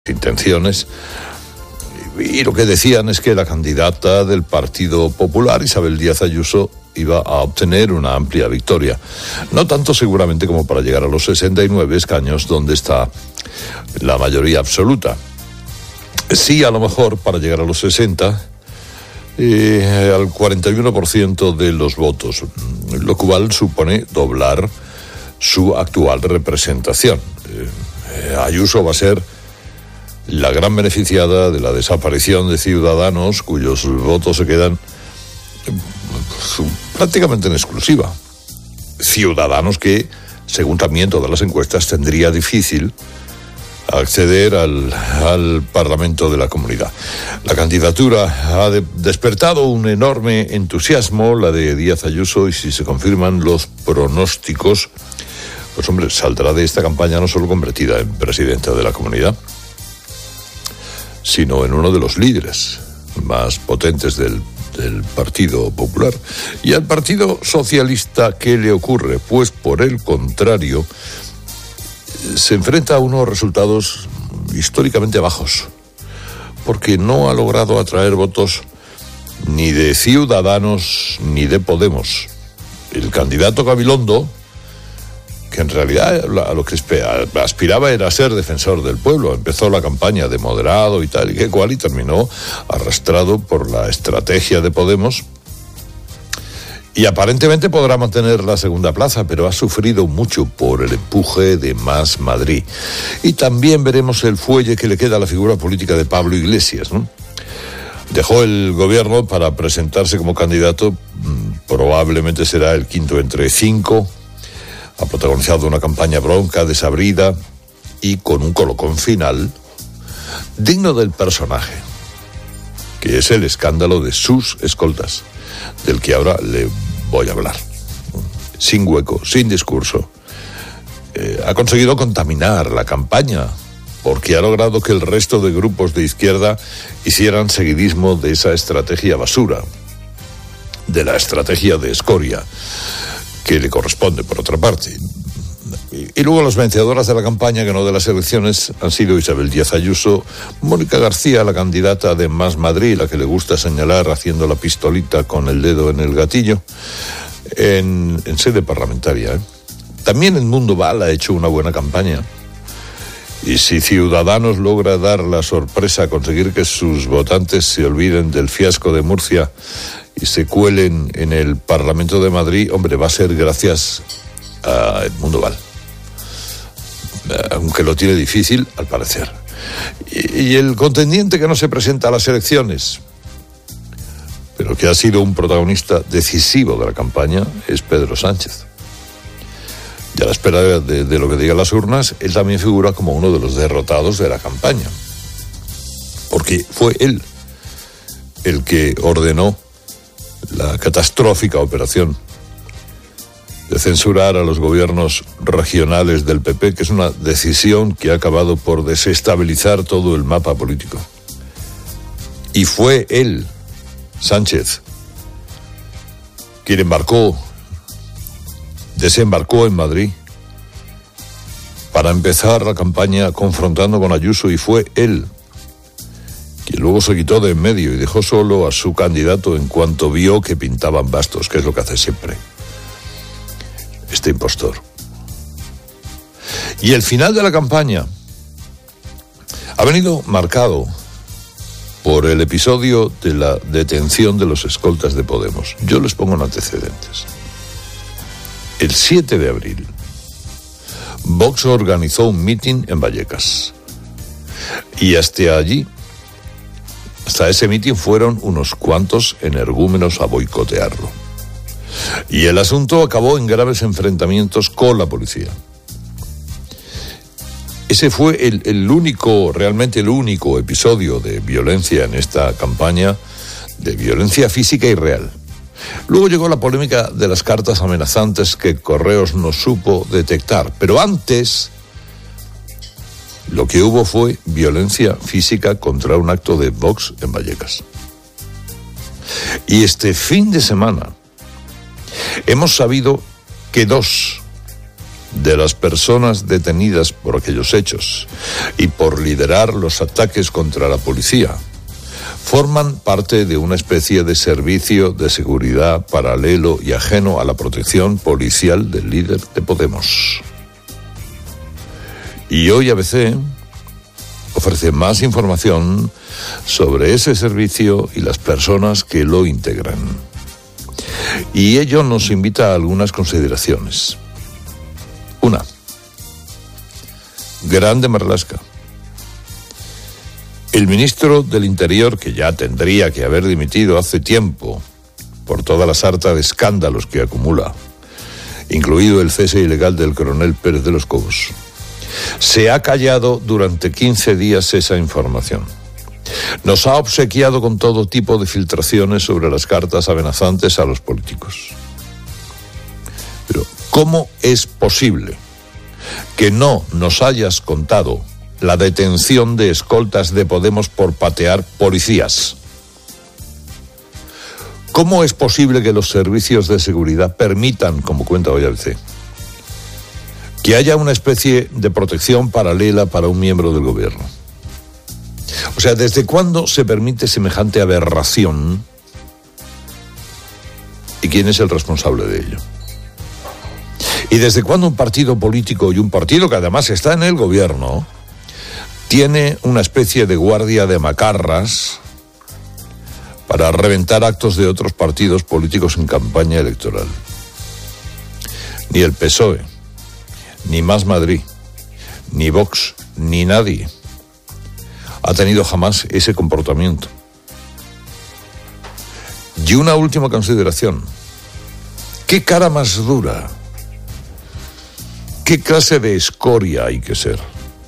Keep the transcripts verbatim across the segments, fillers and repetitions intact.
intenciones, y lo que decían es que la candidata del Partido Popular, Isabel Díaz Ayuso, iba a obtener una amplia victoria. No tanto seguramente como para llegar a los sesenta y nueve escaños donde está la mayoría absoluta. Sí, a lo mejor para llegar a los sesenta, eh, al cuarenta y uno por ciento de los votos, lo cual supone doblar su actual representación. Eh, Ayuso va a ser la gran beneficiada de la desaparición de Ciudadanos, cuyos votos se quedan prácticamente en exclusiva. Ciudadanos que, según también todas las encuestas, tendría difícil acceder al, al Parlamento de la Comunidad. La candidatura ha de, despertado un enorme entusiasmo, la de Díaz Ayuso, y si se confirman los pronósticos, pues hombre, saldrá de esta campaña no solo convertida en presidenta de la Comunidad, sino en uno de los líderes más potentes del, del Partido Popular. Y al Partido Socialista, ¿qué le ocurre? Pues por el contrario, se enfrenta a unos resultados históricamente bajos, porque no ha logrado atraer votos ni de Ciudadanos ni de Podemos. El candidato Gabilondo, que en realidad a lo que aspiraba era ser defensor del pueblo, empezó la campaña de moderado y tal, y que cual, y terminó arrastrado por la estrategia de Podemos, y aparentemente podrá mantener la segunda plaza, pero ha sufrido mucho por el empuje de Más Madrid. Y también veremos el fuelle que le queda a la figura política de Pablo Iglesias, ¿no? Dejó el gobierno para presentarse como candidato, probablemente será el quinto entre cinco. Ha protagonizado una campaña bronca, desabrida y con un colocón final digno del personaje, que es el escándalo de sus escoltas, del que ahora le voy a hablar. Sin hueco, sin discurso. Eh, ha conseguido contaminar la campaña, porque ha logrado que el resto de grupos de izquierda hicieran seguidismo de esa estrategia basura, de la estrategia de escoria, que le corresponde, por otra parte. Y luego las vencedoras de la campaña, que no de las elecciones, han sido Isabel Díaz Ayuso, Mónica García, la candidata de Más Madrid, la que le gusta señalar haciendo la pistolita con el dedo en el gatillo, en, en sede parlamentaria. ¿eh? También Edmundo Val ha hecho una buena campaña. Y si Ciudadanos logra dar la sorpresa, conseguir que sus votantes se olviden del fiasco de Murcia y se cuelen en el Parlamento de Madrid, hombre, va a ser gracias a Edmundo Val, aunque lo tiene difícil, al parecer. Y, y el contendiente que no se presenta a las elecciones, pero que ha sido un protagonista decisivo de la campaña, es Pedro Sánchez. Y a la espera de, de lo que digan las urnas, él también figura como uno de los derrotados de la campaña, porque fue él el que ordenó la catastrófica operación de censurar a los gobiernos regionales del P P, que es una decisión que ha acabado por desestabilizar todo el mapa político. Y fue él, Sánchez, quien embarcó, desembarcó en Madrid para empezar la campaña confrontando con Ayuso, y fue él y luego se quitó de en medio y dejó solo a su candidato en cuanto vio que pintaban bastos, que es lo que hace siempre este impostor. Y el final de la campaña ha venido marcado por el episodio de la detención de los escoltas de Podemos. Yo les pongo en antecedentes. El siete de abril, Vox organizó un mitin en Vallecas. Y hasta allí, hasta ese mitin, fueron unos cuantos energúmenos a boicotearlo. Y el asunto acabó en graves enfrentamientos con la policía. Ese fue el, el único, realmente el único episodio de violencia en esta campaña, de violencia física y real. Luego llegó la polémica de las cartas amenazantes que Correos no supo detectar. Pero antes, lo que hubo fue violencia física contra un acto de Vox en Vallecas. Y este fin de semana hemos sabido que dos de las personas detenidas por aquellos hechos y por liderar los ataques contra la policía forman parte de una especie de servicio de seguridad paralelo y ajeno a la protección policial del líder de Podemos. Y hoy A B C ofrece más información sobre ese servicio y las personas que lo integran. Y ello nos invita a algunas consideraciones. Una. Grande Marlaska. El ministro del Interior, que ya tendría que haber dimitido hace tiempo por toda la sarta de escándalos que acumula, incluido el cese ilegal del coronel Pérez de los Cobos, se ha callado durante quince días esa información. Nos ha obsequiado con todo tipo de filtraciones sobre las cartas amenazantes a los políticos. Pero, ¿cómo es posible que no nos hayas contado la detención de escoltas de Podemos por patear policías? ¿Cómo es posible que los servicios de seguridad permitan, como cuenta hoy A B C, que haya una especie de protección paralela para un miembro del gobierno? O sea, ¿desde cuándo se permite semejante aberración? ¿Y quién es el responsable de ello? ¿Y desde cuándo un partido político y un partido que además está en el gobierno tiene una especie de guardia de macarras para reventar actos de otros partidos políticos en campaña electoral? Ni el P S O E, ni Más Madrid, ni Vox, ni nadie ha tenido jamás ese comportamiento. Y una última consideración. ¿Qué cara más dura? ¿Qué clase de escoria hay que ser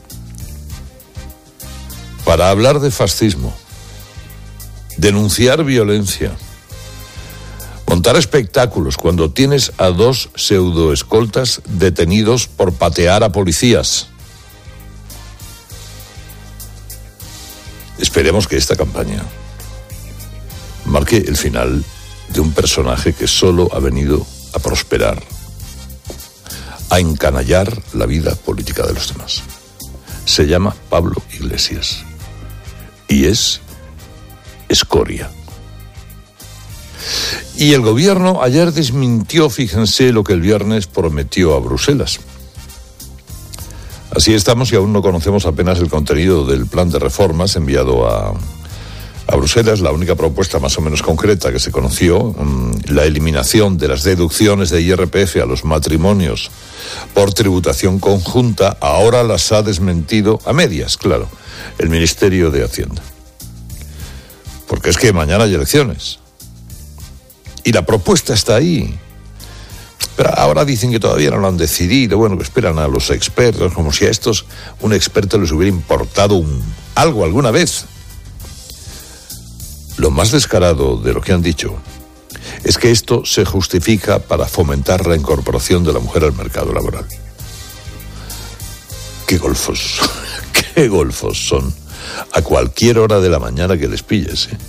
para hablar de fascismo, denunciar violencia, montar espectáculos cuando tienes a dos pseudoescoltas detenidos por patear a policías? Esperemos que esta campaña marque el final de un personaje que solo ha venido a prosperar, a encanallar la vida política de los demás. Se llama Pablo Iglesias y es escoria. Y el gobierno ayer desmintió, fíjense, lo que el viernes prometió a Bruselas. Así estamos y aún no conocemos apenas el contenido del plan de reformas enviado a, a Bruselas. La única propuesta más o menos concreta que se conoció, mmm, la eliminación de las deducciones de I R P F a los matrimonios por tributación conjunta, ahora las ha desmentido a medias, claro, el Ministerio de Hacienda. Porque es que mañana hay elecciones. Y la propuesta está ahí. Pero ahora dicen que todavía no lo han decidido, bueno, que esperan a los expertos, como si a estos un experto les hubiera importado un, algo alguna vez. Lo más descarado de lo que han dicho es que esto se justifica para fomentar la incorporación de la mujer al mercado laboral. ¡Qué golfos! ¡Qué golfos son! A cualquier hora de la mañana que les pilles, ¿eh?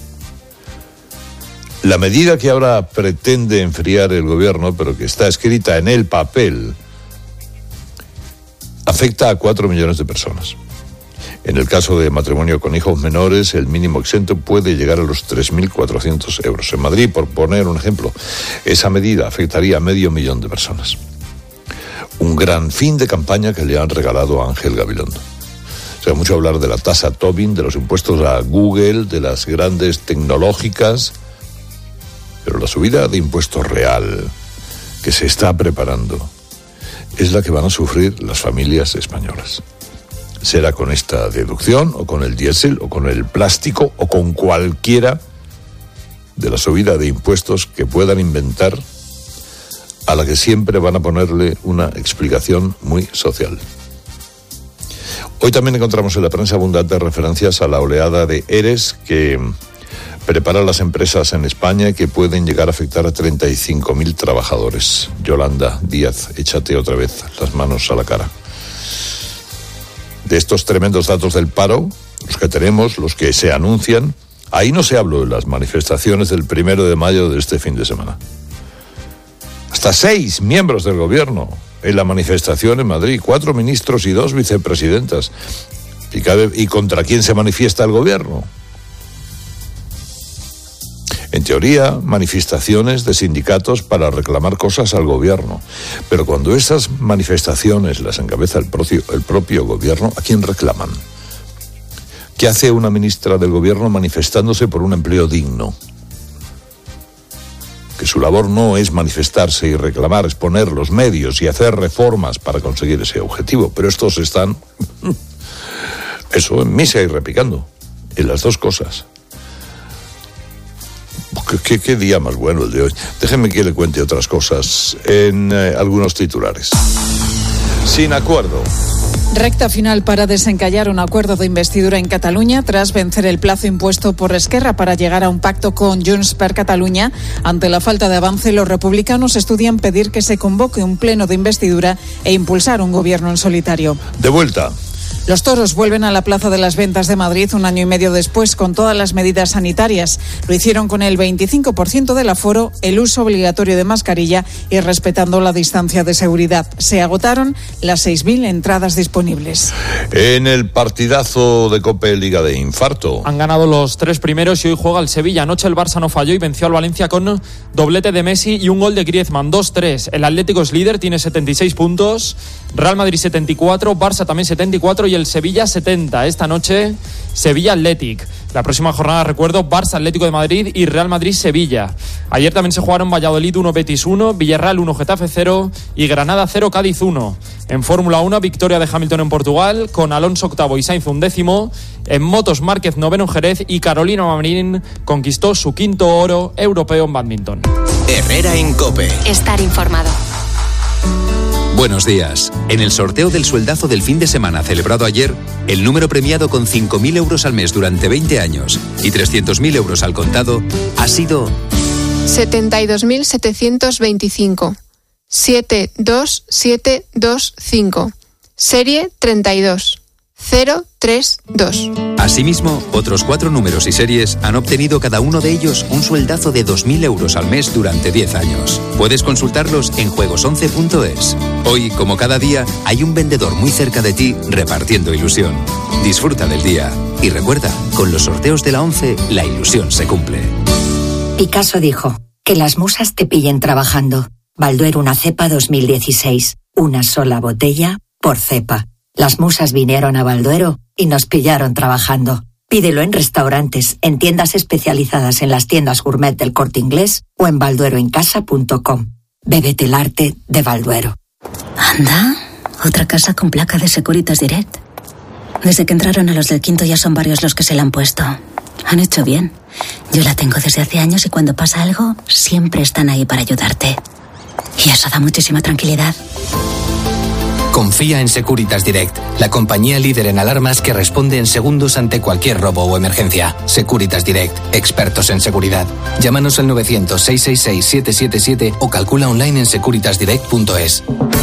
La medida que ahora pretende enfriar el gobierno, pero que está escrita en el papel, afecta a cuatro millones de personas. En el caso de matrimonio con hijos menores, el mínimo exento puede llegar a los tres mil cuatrocientos euros. En Madrid, por poner un ejemplo, esa medida afectaría a medio millón de personas. Un gran fin de campaña que le han regalado a Ángel Gabilondo. Se ha mucho hablar de la tasa Tobin, de los impuestos a Google, de las grandes tecnológicas, pero la subida de impuestos real que se está preparando es la que van a sufrir las familias españolas. Será con esta deducción, o con el diésel, o con el plástico, o con cualquiera de la subida de impuestos que puedan inventar, a la que siempre van a ponerle una explicación muy social. Hoy también encontramos en la prensa abundantes referencias a la oleada de ERES que prepara las empresas en España y que pueden llegar a afectar a treinta y cinco mil trabajadores. Yolanda Díaz, échate otra vez las manos a la cara. De estos tremendos datos del paro, los que tenemos, los que se anuncian, ahí no se habló de las manifestaciones del primero de mayo de este fin de semana. Hasta seis miembros del gobierno en la manifestación en Madrid, cuatro ministros y dos vicepresidentas. ¿Y, cabe, ¿y contra quién se manifiesta el gobierno? En teoría, manifestaciones de sindicatos para reclamar cosas al gobierno. Pero cuando esas manifestaciones las encabeza el propio, el propio gobierno, ¿a quién reclaman? ¿Qué hace una ministra del gobierno manifestándose por un empleo digno? Que su labor no es manifestarse y reclamar, es poner los medios y hacer reformas para conseguir ese objetivo. Pero estos están, eso, en misa y repicando, en las dos cosas. ¿Qué, qué, qué día más bueno el de hoy? Déjenme que le cuente otras cosas en eh, algunos titulares. Sin acuerdo. Recta final para desencallar un acuerdo de investidura en Cataluña tras vencer el plazo impuesto por Esquerra para llegar a un pacto con Junts per Catalunya. Ante la falta de avance, los republicanos estudian pedir que se convoque un pleno de investidura e impulsar un gobierno en solitario. De vuelta. Los toros vuelven a la Plaza de las Ventas de Madrid un año y medio después con todas las medidas sanitarias. Lo hicieron con el veinticinco por ciento del aforo, el uso obligatorio de mascarilla y respetando la distancia de seguridad. Se agotaron las seis mil entradas disponibles. En el partidazo de COPE Liga de Infarto. Han ganado los tres primeros y hoy juega el Sevilla. Anoche el Barça no falló y venció al Valencia con doblete de Messi y un gol de Griezmann, dos tres. El Atlético es líder, tiene setenta y seis puntos. Real Madrid setenta y cuatro, Barça también setenta y cuatro y el Sevilla setenta. Esta noche Sevilla Athletic. La próxima jornada, recuerdo, Barça Atlético de Madrid y Real Madrid Sevilla. Ayer también se jugaron Valladolid uno Betis uno, Villarreal uno Getafe cero y Granada cero Cádiz uno. En Fórmula uno, victoria de Hamilton en Portugal con Alonso octavo y Sainz undécimo. En motos, Márquez noveno en Jerez y Carolina Marín conquistó su quinto oro europeo en bádminton. Herrera en COPE. Estar informado. Buenos días. En el sorteo del sueldazo del fin de semana celebrado ayer, el número premiado con cinco mil euros al mes durante veinte años y trescientos mil euros al contado ha sido setenta y dos mil setecientos veinticinco. siete dos siete dos cinco. Serie treinta y dos. cero tres dos. Asimismo, otros cuatro números y series han obtenido cada uno de ellos un sueldazo de dos mil euros al mes durante diez años. Puedes consultarlos en juegos once punto es. Hoy, como cada día, hay un vendedor muy cerca de ti repartiendo ilusión. Disfruta del día. Y recuerda, con los sorteos de la once, la ilusión se cumple. Picasso dijo, que las musas te pillen trabajando. Balduero una cepa dos mil dieciséis. Una sola botella por cepa. Las musas vinieron a Balduero y nos pillaron trabajando. Pídelo en restaurantes, en tiendas especializadas en las tiendas gourmet del Corte Inglés o en baldueroencasa punto com. Bébete el arte de Balduero. Anda, otra casa con placa de Securitas Direct. Desde que entraron a los del Quinto ya son varios los que se la han puesto. Han hecho bien. Yo la tengo desde hace años y cuando pasa algo, siempre están ahí para ayudarte. Y eso da muchísima tranquilidad. Confía en Securitas Direct, la compañía líder en alarmas que responde en segundos ante cualquier robo o emergencia. Securitas Direct, expertos en seguridad. Llámanos al novecientos, seiscientos sesenta y seis, setecientos setenta y siete o calcula online en securitas direct punto es.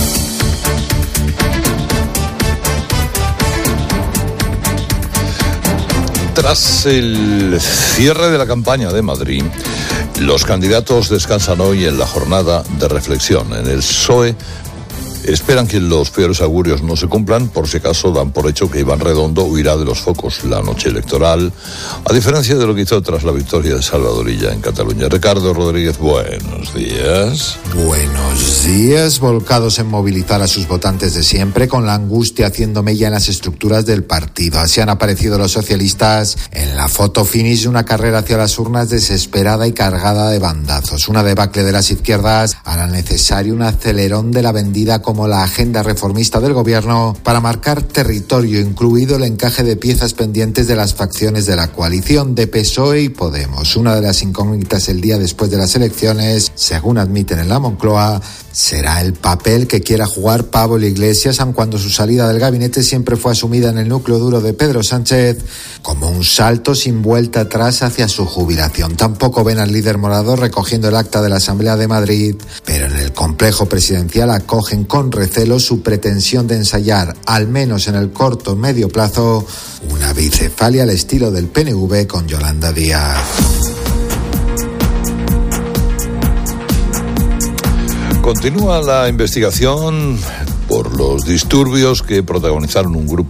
Tras el cierre de la campaña de Madrid, los candidatos descansan hoy en la jornada de reflexión. En el P S O E esperan que los peores augurios no se cumplan, por si acaso dan por hecho que Iván Redondo huirá de los focos la noche electoral, a diferencia de lo que hizo tras la victoria de Salvador Illa en Cataluña. Ricardo Rodríguez, buenos días. Buenos días, volcados en movilizar a sus votantes de siempre, con la angustia haciendo mella en las estructuras del partido. Así han aparecido los socialistas en la foto finish de una carrera hacia las urnas desesperada y cargada de bandazos. Una debacle de las izquierdas hará necesario un acelerón de la vendida como la agenda reformista del gobierno para marcar territorio, incluido el encaje de piezas pendientes de las facciones de la coalición de P S O E y Podemos. Una de las incógnitas el día después de las elecciones, según admiten en la Moncloa, será el papel que quiera jugar Pablo Iglesias, aun cuando su salida del gabinete siempre fue asumida en el núcleo duro de Pedro Sánchez como un salto sin vuelta atrás hacia su jubilación. Tampoco ven al líder morado recogiendo el acta de la Asamblea de Madrid, pero en el complejo presidencial acogen con recelo su pretensión de ensayar, al menos en el corto medio plazo, una bicefalia al estilo del P N V con Yolanda Díaz. Continúa la investigación por los disturbios que protagonizaron un grupo